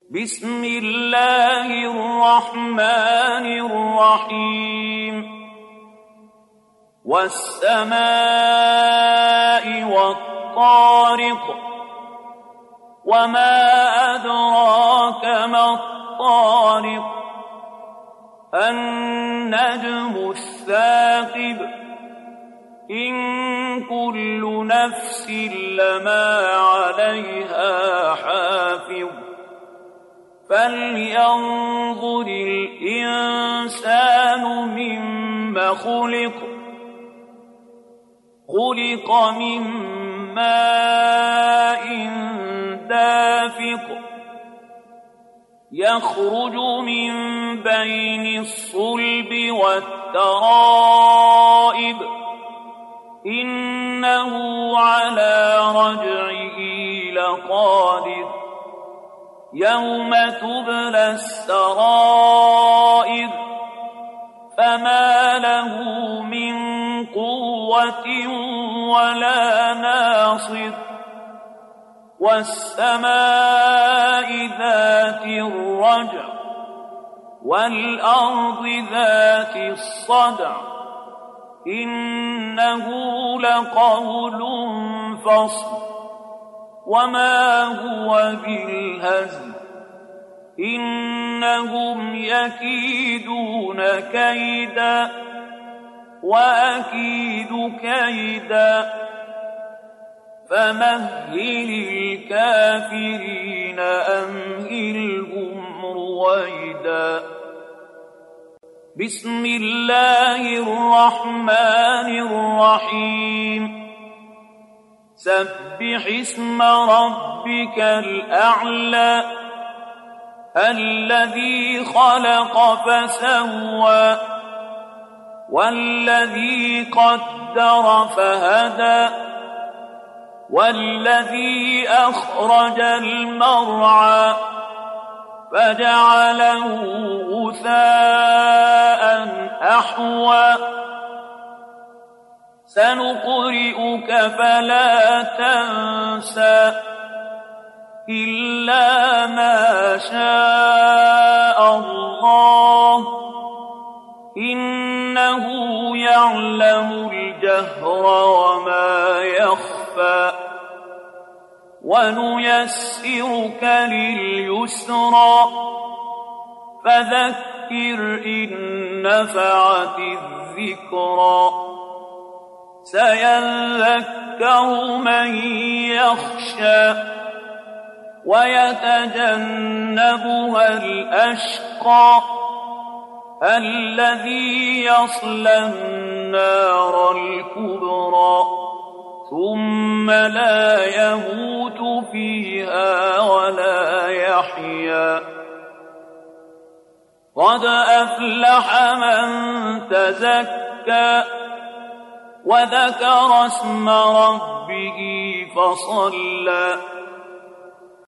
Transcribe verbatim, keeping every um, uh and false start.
بسم الله الرحمن الرحيم والسماء والطارق وما أدراك ما الطارق النجم الثاقب إن كل نفس لما عليها حافظ فلينظر الإنسان مما خلق خلق من ماء دافق يخرج من بين الصلب والترائب إنه على رجعه لقادر يوم تبلى السرائر فما له من قوة ولا ناصر والسماء ذات الرجع والأرض ذات الصدع إنه لقول فصل وما هو بالهزل إنهم يكيدون كيدا وأكيد كيدا فمهل الكافرين أمهلهم رويدا بسم الله الرحمن الرحيم سبح اسم ربك الأعلى الذي خلق فسوى والذي قدر فهدى والذي أخرج المرعى فجعله غثاء أحوى سنقرئك فلا تنسى إلا ما شاء الله إنه يعلم الجهر وما يخفى ونيسرك لليسرى فذكر إن نفعت الذكرى سيذكر من يخشى ويتجنبها الأشقى الذي يصلى النار الكبرى ثم لا يموت فيها ولا يحيا قد أفلح من تزكى وذكر اسم ربه فصلى